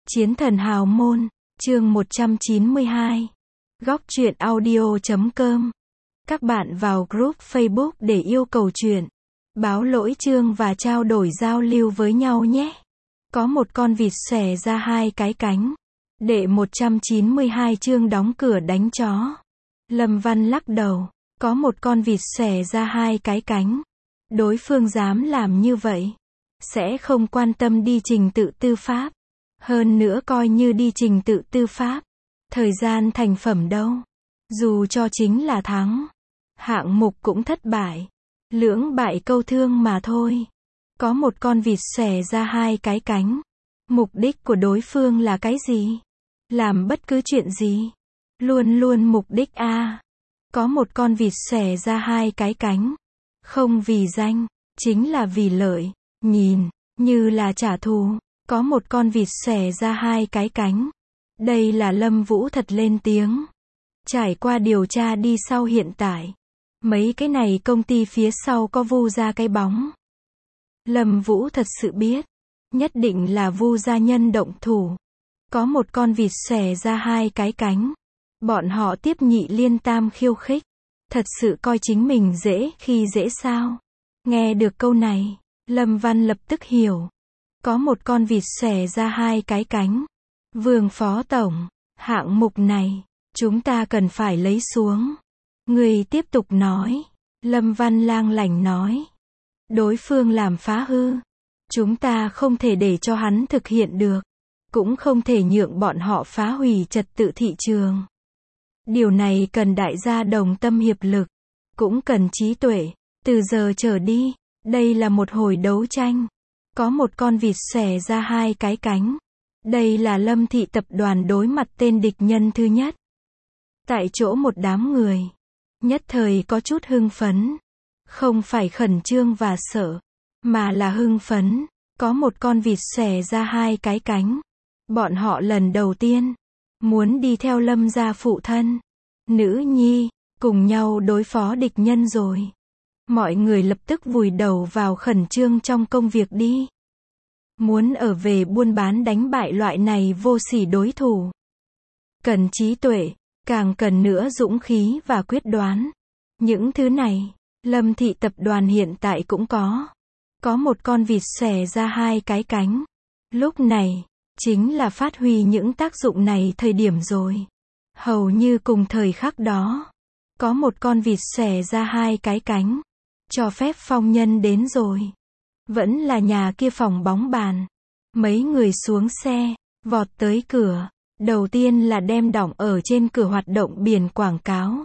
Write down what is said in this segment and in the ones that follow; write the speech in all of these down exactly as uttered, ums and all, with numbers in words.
Chiến thần hào môn, chương một trăm chín mươi hai. Góc truyện audio chấm com. Các bạn vào group Facebook để yêu cầu truyện, báo lỗi chương và trao đổi giao lưu với nhau nhé. Có một con vịt xòe ra hai cái cánh. Đệ một trăm chín mươi hai chương đóng cửa đánh chó. Lâm Văn lắc đầu. Có một con vịt xòe ra hai cái cánh. Đối phương dám làm như vậy, sẽ không quan tâm đi trình tự tư pháp. Hơn nữa coi như đi trình tự tư pháp, thời gian thành phẩm đâu. Dù cho chính là thắng, hạng mục cũng thất bại. Lưỡng bại câu thương mà thôi. Có một con vịt xòe ra hai cái cánh. Mục đích của đối phương là cái gì? Làm bất cứ chuyện gì? Luôn luôn mục đích a. À. Có một con vịt xòe ra hai cái cánh. Không vì danh, chính là vì lợi. Nhìn, như là trả thù. Có một con vịt xòe ra hai cái cánh. Đây là Lâm Vũ thật lên tiếng. Trải qua điều tra đi sau hiện tại, mấy cái này công ty phía sau có Vu ra cái bóng. Lâm Vũ thật sự biết, nhất định là Vu gia nhân động thủ. Có một con vịt xòe ra hai cái cánh. Bọn họ tiếp nhị liên tam khiêu khích. Thật sự coi chính mình dễ khi dễ sao? Nghe được câu này, Lâm Văn lập tức hiểu. Có một con vịt xòe ra hai cái cánh. Vương Phó Tổng, hạng mục này, chúng ta cần phải lấy xuống. Người tiếp tục nói. Lâm Văn lang lảnh nói. Đối phương làm phá hư. Chúng ta không thể để cho hắn thực hiện được. Cũng không thể nhượng bọn họ phá hủy trật tự thị trường. Điều này cần đại gia đồng tâm hiệp lực. Cũng cần trí tuệ. Từ giờ trở đi, đây là một hồi đấu tranh. Có một con vịt xòe ra hai cái cánh. Đây là Lâm thị tập đoàn đối mặt tên địch nhân thứ nhất. Tại chỗ một đám người, nhất thời có chút hưng phấn. Không phải khẩn trương và sợ, mà là hưng phấn. Có một con vịt xòe ra hai cái cánh. Bọn họ lần đầu tiên muốn đi theo Lâm gia phụ thân, nữ nhi, cùng nhau đối phó địch nhân rồi. Mọi người lập tức vùi đầu vào khẩn trương trong công việc đi. Muốn ở về buôn bán đánh bại loại này vô sỉ đối thủ. Cần trí tuệ, càng cần nữa dũng khí và quyết đoán. Những thứ này, Lâm thị tập đoàn hiện tại cũng có. Có một con vịt xòe ra hai cái cánh. Lúc này, chính là phát huy những tác dụng này thời điểm rồi. Hầu như cùng thời khắc đó, có một con vịt xòe ra hai cái cánh. Cho phép phong nhân đến rồi. Vẫn là nhà kia phòng bóng bàn. Mấy người xuống xe, vọt tới cửa. Đầu tiên là đem đọng ở trên cửa hoạt động biển quảng cáo.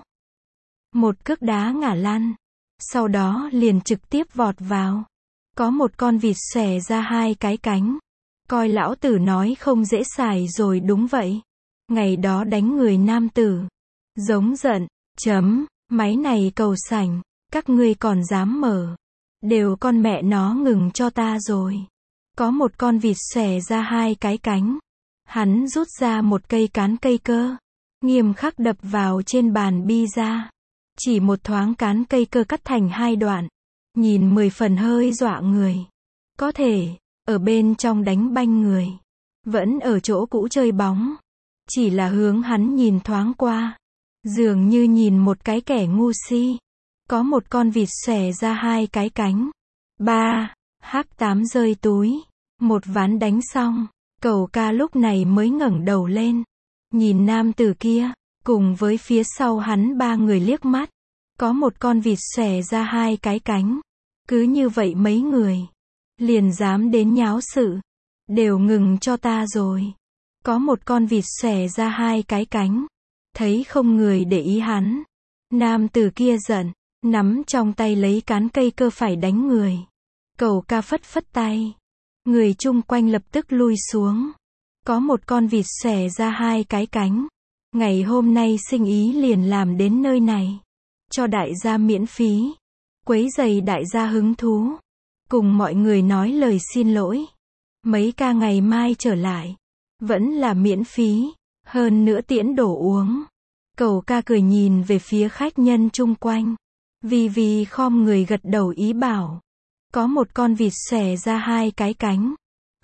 Một cước đá ngả lăn. Sau đó liền trực tiếp vọt vào. Có một con vịt xòe ra hai cái cánh. Coi lão tử nói không dễ xài rồi đúng vậy. Ngày đó đánh người nam tử. Giống giận, chấm, máy này cầu sảnh. Các ngươi còn dám mở. Đều con mẹ nó ngừng cho ta rồi. Có một con vịt xòe ra hai cái cánh. Hắn rút ra một cây cán cây cơ. Nghiêm khắc đập vào trên bàn pizza. Chỉ một thoáng cán cây cơ cắt thành hai đoạn. Nhìn mười phần hơi dọa người. Có thể, ở bên trong đánh banh người. Vẫn ở chỗ cũ chơi bóng. Chỉ là hướng hắn nhìn thoáng qua. Dường như nhìn một cái kẻ ngu si. Có một con vịt xòe ra hai cái cánh. Ba, hắc tám rơi túi. Một ván đánh xong, Cầu Ca lúc này mới ngẩng đầu lên. Nhìn nam tử kia, cùng với phía sau hắn ba người liếc mắt. Có một con vịt xòe ra hai cái cánh. Cứ như vậy mấy người, liền dám đến nháo sự. Đều ngừng cho ta rồi. Có một con vịt xòe ra hai cái cánh. Thấy không người để ý hắn. Nam tử kia giận. Nắm trong tay lấy cán cây cơ phải đánh người. Cầu Ca phất phất tay. Người chung quanh lập tức lui xuống. Có một con vịt xòe ra hai cái cánh. Ngày hôm nay sinh ý liền làm đến nơi này. Cho đại gia miễn phí. Quấy rầy đại gia hứng thú. Cùng mọi người nói lời xin lỗi. Mấy ca ngày mai trở lại. Vẫn là miễn phí. Hơn nữa tiễn đồ uống. Cầu Ca cười nhìn về phía khách nhân chung quanh. Vì vì khom người gật đầu ý bảo. Có một con vịt xòe ra hai cái cánh.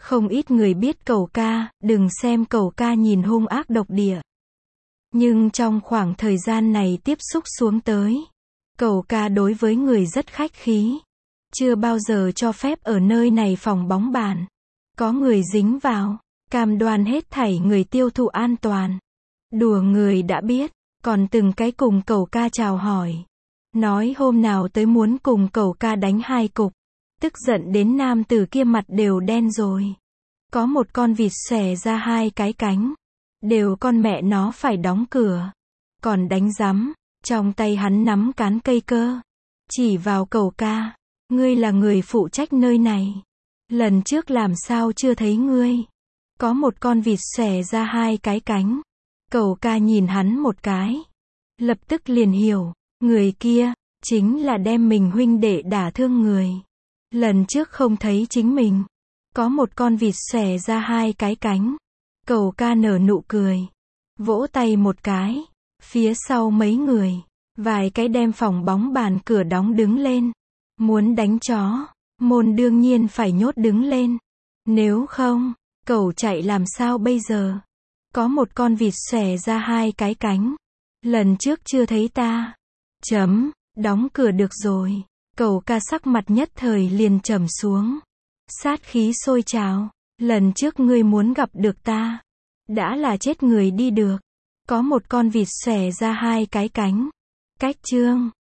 Không ít người biết cẩu ca, đừng xem cẩu ca nhìn hung ác độc địa. Nhưng trong khoảng thời gian này tiếp xúc xuống tới, cẩu ca đối với người rất khách khí. Chưa bao giờ cho phép ở nơi này phòng bóng bàn có người dính vào, cam đoan hết thảy người tiêu thụ an toàn. Đùa người đã biết, còn từng cái cùng cẩu ca chào hỏi. Nói hôm nào tới muốn cùng cẩu ca đánh hai cục. Tức giận đến nam tử kia mặt đều đen rồi. Có một con vịt xòe ra hai cái cánh. Đều con mẹ nó phải đóng cửa. Còn đánh rắm, trong tay hắn nắm cán cây cơ. Chỉ vào cẩu ca. Ngươi là người phụ trách nơi này. Lần trước làm sao chưa thấy ngươi. Có một con vịt xòe ra hai cái cánh. Cẩu ca nhìn hắn một cái. Lập tức liền hiểu. Người kia, chính là đem mình huynh đệ đả thương người. Lần trước không thấy chính mình. Có một con vịt xòe ra hai cái cánh. Cẩu ca nở nụ cười. Vỗ tay một cái. Phía sau mấy người. Vài cái đem phòng bóng bàn cửa đóng đứng lên. Muốn đánh chó. Môn đương nhiên phải nhốt đứng lên. Nếu không, cẩu chạy làm sao bây giờ? Có một con vịt xòe ra hai cái cánh. Lần trước chưa thấy ta. Chấm, đóng cửa được rồi. Cẩu ca sắc mặt nhất thời liền trầm xuống. Sát khí sôi trào. Lần trước ngươi muốn gặp được ta. Đã là chết người đi được. Có một con vịt xòe ra hai cái cánh. Cách chương.